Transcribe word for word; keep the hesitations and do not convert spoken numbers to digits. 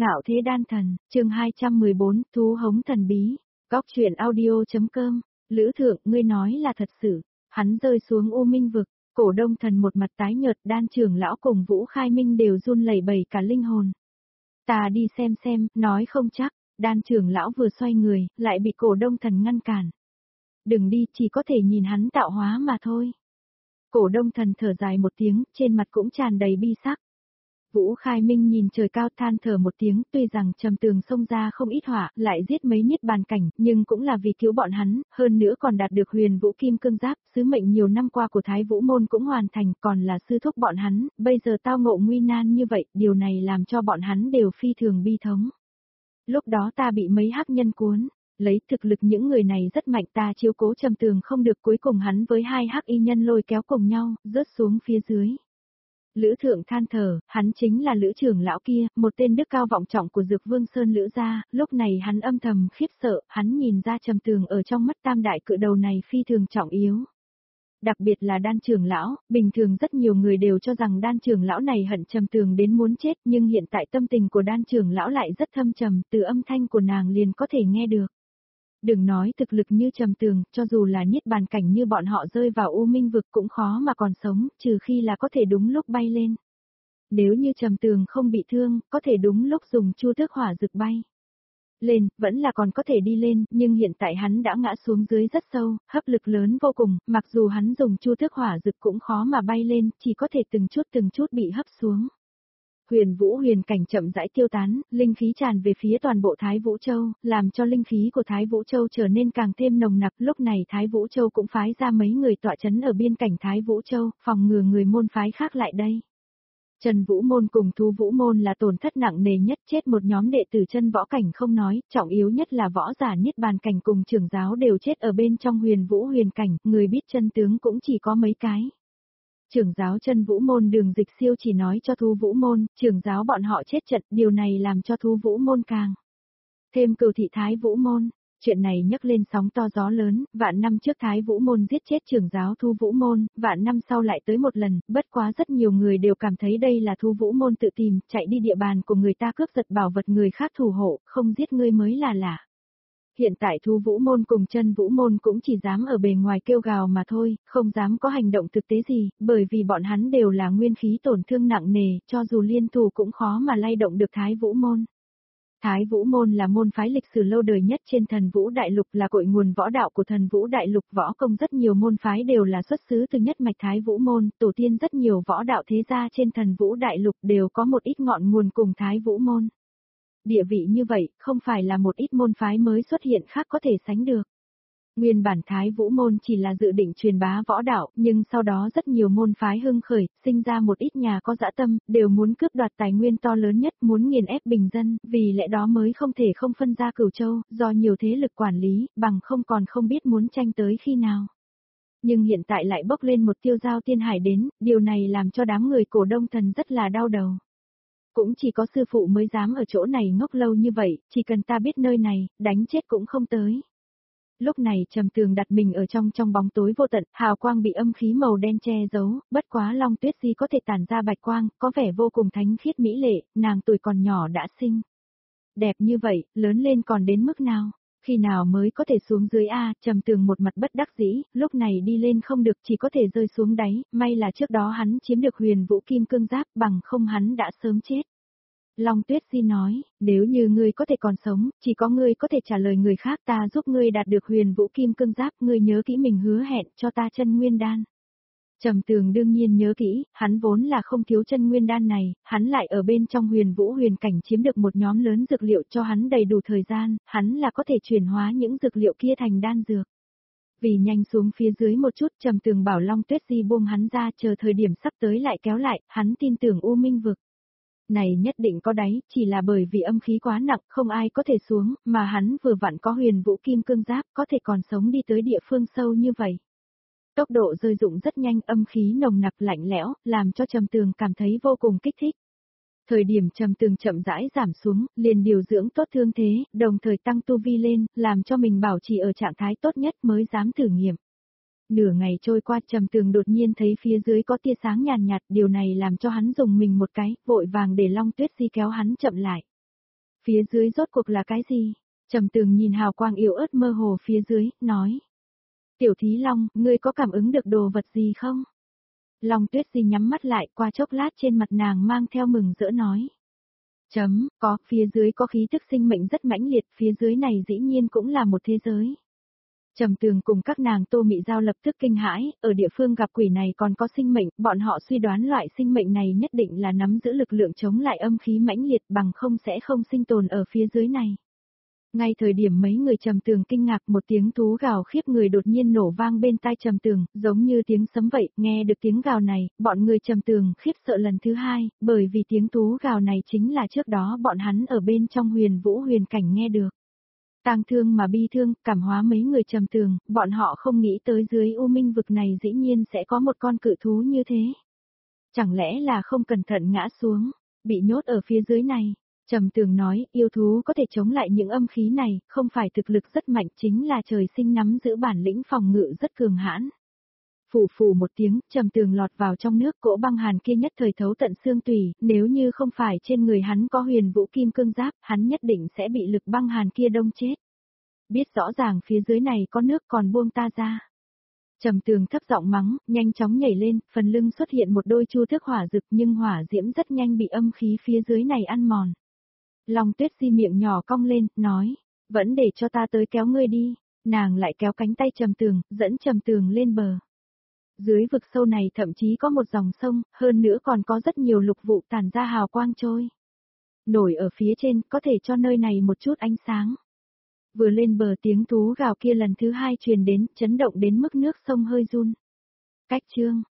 Ngạo thế đan thần, chương hai trăm mười bốn, thú hống thần bí. Góc truyện audio.com, Lữ thượng, ngươi nói là thật sự. Hắn rơi xuống U Minh vực, Cổ Đông Thần một mặt tái nhợt, đan trưởng lão cùng Vũ Khai Minh đều run lẩy bẩy cả linh hồn. Ta đi xem xem, nói không chắc, đan trưởng lão vừa xoay người, lại bị Cổ Đông Thần ngăn cản. Đừng đi, chỉ có thể nhìn hắn tạo hóa mà thôi. Cổ Đông Thần thở dài một tiếng, trên mặt cũng tràn đầy bi sắc. Vũ Khai Minh nhìn trời cao than thở một tiếng, tuy rằng Trầm Tường xông ra không ít hỏa, lại giết mấy niết bàn cảnh, nhưng cũng là vì cứu bọn hắn, hơn nữa còn đạt được huyền vũ kim cương giáp, sứ mệnh nhiều năm qua của Thái Vũ Môn cũng hoàn thành, còn là sư thúc bọn hắn, bây giờ tao ngộ nguy nan như vậy, điều này làm cho bọn hắn đều phi thường bi thống. Lúc đó ta bị mấy hắc nhân cuốn, lấy thực lực những người này rất mạnh, ta chiếu cố Trầm Tường không được, cuối cùng hắn với hai hắc y nhân lôi kéo cùng nhau, rớt xuống phía dưới. Lữ thượng than thở, hắn chính là Lữ trưởng lão kia, một tên đức cao vọng trọng của Dược Vương Sơn Lữ gia, lúc này hắn âm thầm khiếp sợ, hắn nhìn ra Trầm Tường ở trong mắt tam đại cự đầu này phi thường trọng yếu. Đặc biệt là đan trưởng lão, bình thường rất nhiều người đều cho rằng đan trưởng lão này hận Trầm Tường đến muốn chết, nhưng hiện tại tâm tình của đan trưởng lão lại rất thâm trầm, từ âm thanh của nàng liền có thể nghe được. Đừng nói thực lực như Trầm Tường, cho dù là niết bàn cảnh như bọn họ rơi vào U Minh vực cũng khó mà còn sống, trừ khi là có thể đúng lúc bay lên. Nếu như Trầm Tường không bị thương, có thể đúng lúc dùng chu tước hỏa dược bay lên, vẫn là còn có thể đi lên, nhưng hiện tại hắn đã ngã xuống dưới rất sâu, hấp lực lớn vô cùng, mặc dù hắn dùng chu tước hỏa dược cũng khó mà bay lên, chỉ có thể từng chút từng chút bị hấp xuống. Huyền vũ huyền cảnh chậm rãi tiêu tán, linh khí tràn về phía toàn bộ Thái Vũ Châu, làm cho linh khí của Thái Vũ Châu trở nên càng thêm nồng nặc. Lúc này Thái Vũ Châu cũng phái ra mấy người tọa chấn ở biên cảnh Thái Vũ Châu, phòng ngừa người môn phái khác lại đây. Trần Vũ Môn cùng Thú Vũ Môn là tổn thất nặng nề nhất, chết một nhóm đệ tử chân võ cảnh không nói, trọng yếu nhất là võ giả niết bàn cảnh cùng trưởng giáo đều chết ở bên trong huyền vũ huyền cảnh, người biết chân tướng cũng chỉ có mấy cái. Trưởng giáo Chân Vũ Môn Đường Dịch Siêu chỉ nói cho Thú Vũ Môn, trưởng giáo bọn họ chết trận, điều này làm cho Thú Vũ Môn càng thêm cừu thị Thái Vũ Môn. Chuyện này nhấc lên sóng to gió lớn, vạn năm trước Thái Vũ Môn giết chết trưởng giáo Thú Vũ Môn, vạn năm sau lại tới một lần, bất quá rất nhiều người đều cảm thấy đây là Thú Vũ Môn tự tìm, chạy đi địa bàn của người ta cướp giật bảo vật người khác thủ hộ, không giết ngươi mới là lạ. Hiện tại Thú Vũ Môn cùng Chân Vũ Môn cũng chỉ dám ở bề ngoài kêu gào mà thôi, không dám có hành động thực tế gì, bởi vì bọn hắn đều là nguyên khí tổn thương nặng nề, cho dù liên thủ cũng khó mà lay động được Thái Vũ Môn. Thái Vũ Môn là môn phái lịch sử lâu đời nhất trên Thần Vũ Đại Lục, là cội nguồn võ đạo của Thần Vũ Đại Lục, võ công rất nhiều môn phái đều là xuất xứ từ nhất mạch Thái Vũ Môn, tổ tiên rất nhiều võ đạo thế gia trên Thần Vũ Đại Lục đều có một ít ngọn nguồn cùng Thái Vũ Môn. Địa vị như vậy, không phải là một ít môn phái mới xuất hiện khác có thể sánh được. Nguyên bản Thái Vũ Môn chỉ là dự định truyền bá võ đạo, nhưng sau đó rất nhiều môn phái hưng khởi, sinh ra một ít nhà có dã tâm, đều muốn cướp đoạt tài nguyên to lớn nhất, muốn nghiền ép bình dân, vì lẽ đó mới không thể không phân ra Cửu Châu, do nhiều thế lực quản lý, bằng không còn không biết muốn tranh tới khi nào. Nhưng hiện tại lại bốc lên một tiêu giao tiên hải đến, điều này làm cho đám người Cổ Đông Thần rất là đau đầu. Cũng chỉ có sư phụ mới dám ở chỗ này ngốc lâu như vậy, chỉ cần ta biết nơi này, đánh chết cũng không tới. Lúc này Trầm Tường đặt mình ở trong trong bóng tối vô tận, hào quang bị âm khí màu đen che giấu, bất quá Long Tuyết Di có thể tản ra bạch quang, có vẻ vô cùng thánh khiết mỹ lệ, nàng tuổi còn nhỏ đã sinh. Đẹp như vậy, lớn lên còn đến mức nào? Khi nào mới có thể xuống dưới a? Trầm Tường một mặt bất đắc dĩ, lúc này đi lên không được, chỉ có thể rơi xuống đáy, may là trước đó hắn chiếm được huyền vũ kim cương giáp, bằng không hắn đã sớm chết. Long Tuyết Di nói, nếu như ngươi có thể còn sống, chỉ có ngươi có thể trả lời người khác, ta giúp ngươi đạt được huyền vũ kim cương giáp, ngươi nhớ kỹ mình hứa hẹn cho ta chân nguyên đan. Trầm Tường đương nhiên nhớ kỹ, hắn vốn là không thiếu chân nguyên đan này, hắn lại ở bên trong huyền vũ huyền cảnh chiếm được một nhóm lớn dược liệu cho hắn đầy đủ thời gian, hắn là có thể chuyển hóa những dược liệu kia thành đan dược. Vì nhanh xuống phía dưới một chút, Trầm Tường bảo Long Tuyết Di buông hắn ra, chờ thời điểm sắp tới lại kéo lại, hắn tin tưởng U Minh vực này nhất định có đáy, chỉ là bởi vì âm khí quá nặng, không ai có thể xuống, mà hắn vừa vặn có huyền vũ kim cương giáp, có thể còn sống đi tới địa phương sâu như vậy. Tốc độ rơi dụng rất nhanh, âm khí nồng nặc lạnh lẽo, làm cho Trầm Tường cảm thấy vô cùng kích thích. Thời điểm Trầm Tường chậm rãi giảm xuống, liền điều dưỡng tốt thương thế, đồng thời tăng tu vi lên, làm cho mình bảo trì ở trạng thái tốt nhất mới dám thử nghiệm. Nửa ngày trôi qua, Trầm Tường đột nhiên thấy phía dưới có tia sáng nhàn nhạt, điều này làm cho hắn dùng mình một cái, vội vàng để Long Tuyết Di kéo hắn chậm lại. Phía dưới rốt cuộc là cái gì? Trầm Tường nhìn hào quang yếu ớt mơ hồ phía dưới, nói. Tiểu Thí Long, ngươi có cảm ứng được đồ vật gì không? Long Tuyết Di nhắm mắt lại, qua chốc lát trên mặt nàng mang theo mừng rỡ nói. Chấm, có, phía dưới có khí tức sinh mệnh rất mãnh liệt, phía dưới này dĩ nhiên cũng là một thế giới. Trầm Tường cùng các nàng Tô Mị Giao lập tức kinh hãi, ở địa phương gặp quỷ này còn có sinh mệnh, bọn họ suy đoán loại sinh mệnh này nhất định là nắm giữ lực lượng chống lại âm khí mãnh liệt bằng không sẽ không sinh tồn ở phía dưới này. Ngay thời điểm mấy người Trầm Tường kinh ngạc, một tiếng thú gào khiếp người đột nhiên nổ vang bên tai Trầm Tường, giống như tiếng sấm vậy, nghe được tiếng gào này, bọn người Trầm Tường khiếp sợ lần thứ hai, bởi vì tiếng thú gào này chính là trước đó bọn hắn ở bên trong Huyền Vũ huyền cảnh nghe được. Tang thương mà bi thương, cảm hóa mấy người Trầm Tường, bọn họ không nghĩ tới dưới U Minh vực này dĩ nhiên sẽ có một con cự thú như thế. Chẳng lẽ là không cẩn thận ngã xuống, bị nhốt ở phía dưới này? Trầm Tường nói, yêu thú có thể chống lại những âm khí này, không phải thực lực rất mạnh, chính là trời sinh nắm giữ bản lĩnh phòng ngự rất cường hãn. Phù phù một tiếng, Trầm Tường lọt vào trong nước, cỗ băng hàn kia nhất thời thấu tận xương tủy, nếu như không phải trên người hắn có huyền vũ kim cương giáp, hắn nhất định sẽ bị lực băng hàn kia đông chết. Biết rõ ràng phía dưới này có nước còn buông ta ra. Trầm Tường thấp giọng mắng, nhanh chóng nhảy lên, phần lưng xuất hiện một đôi chu thước hỏa rực nhưng hỏa diễm rất nhanh bị âm khí phía dưới này ăn mòn. Long Tuyết Di miệng nhỏ cong lên, nói, vẫn để cho ta tới kéo ngươi đi, nàng lại kéo cánh tay Trầm Tường, dẫn Trầm Tường lên bờ. Dưới vực sâu này thậm chí có một dòng sông, hơn nữa còn có rất nhiều lục vụ tản ra hào quang trôi. Nổi ở phía trên, có thể cho nơi này một chút ánh sáng. Vừa lên bờ tiếng thú gào kia lần thứ hai truyền đến, chấn động đến mức nước sông hơi run. Cách chương